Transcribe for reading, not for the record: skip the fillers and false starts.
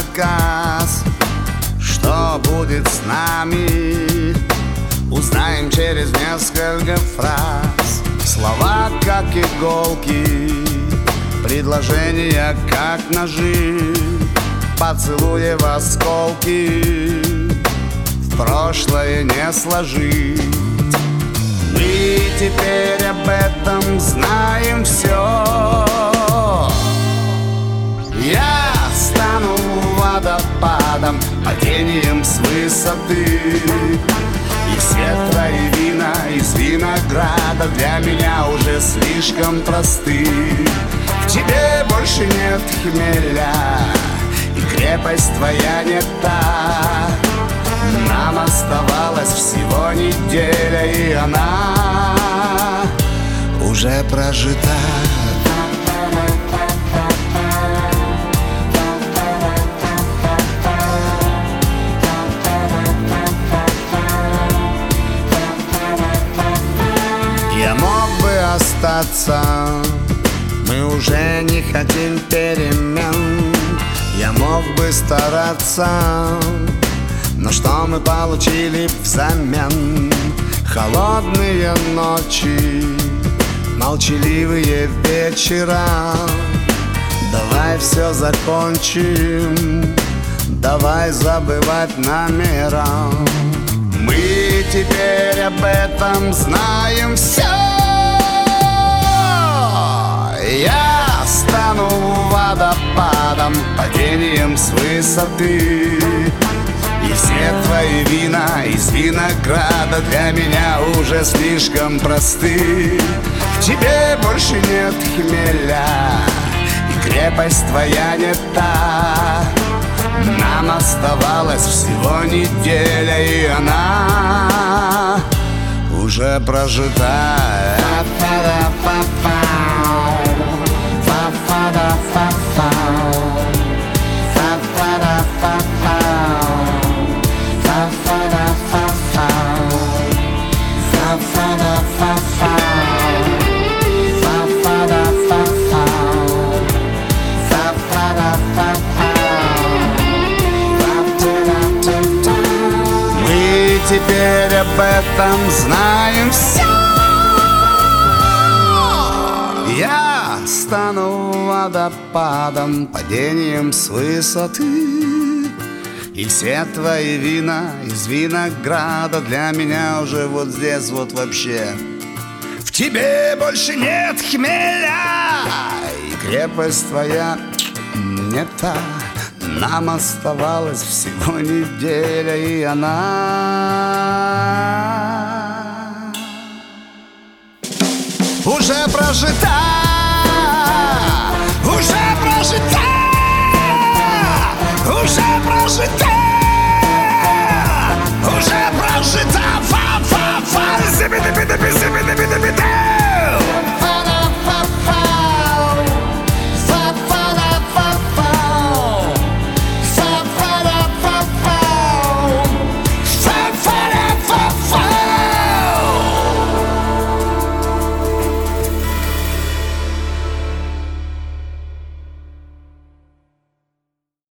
заказ. Что будет с нами, узнаем через несколько фраз. Слова как иголки, предложения как ножи, поцелуи в осколки в прошлое не сложить. Мы теперь об этом знаем все. Я стану водопадом, падением с высоты. И свет твои вина из винограда для меня уже слишком просты. В тебе больше нет хмеля, и крепость твоя не та. Нам оставалось всего неделя, и она уже прожита. Я мог бы остаться, мы уже не хотим перемен. Я мог бы стараться, но что мы получили взамен? Холодные ночи, молчаливые вечера. Давай все закончим, давай забывать намера. Мы теперь об этом знаем все. Я стану водопадом, падением с высоты. И все твои вина из винограда для меня уже слишком просты. В тебе больше нет хмеля, и крепость твоя не та. Нам оставалось всего неделя, и она уже прожита. Мы теперь об этом знаем все. Я стану водопадом, падением с высоты. И все твои вина из винограда для меня уже вот здесь вот вообще. В тебе больше нет хмеля, и крепость твоя не та. Нам оставалось всего неделя, и она уже прожита. Уже прожита. Уже прожита.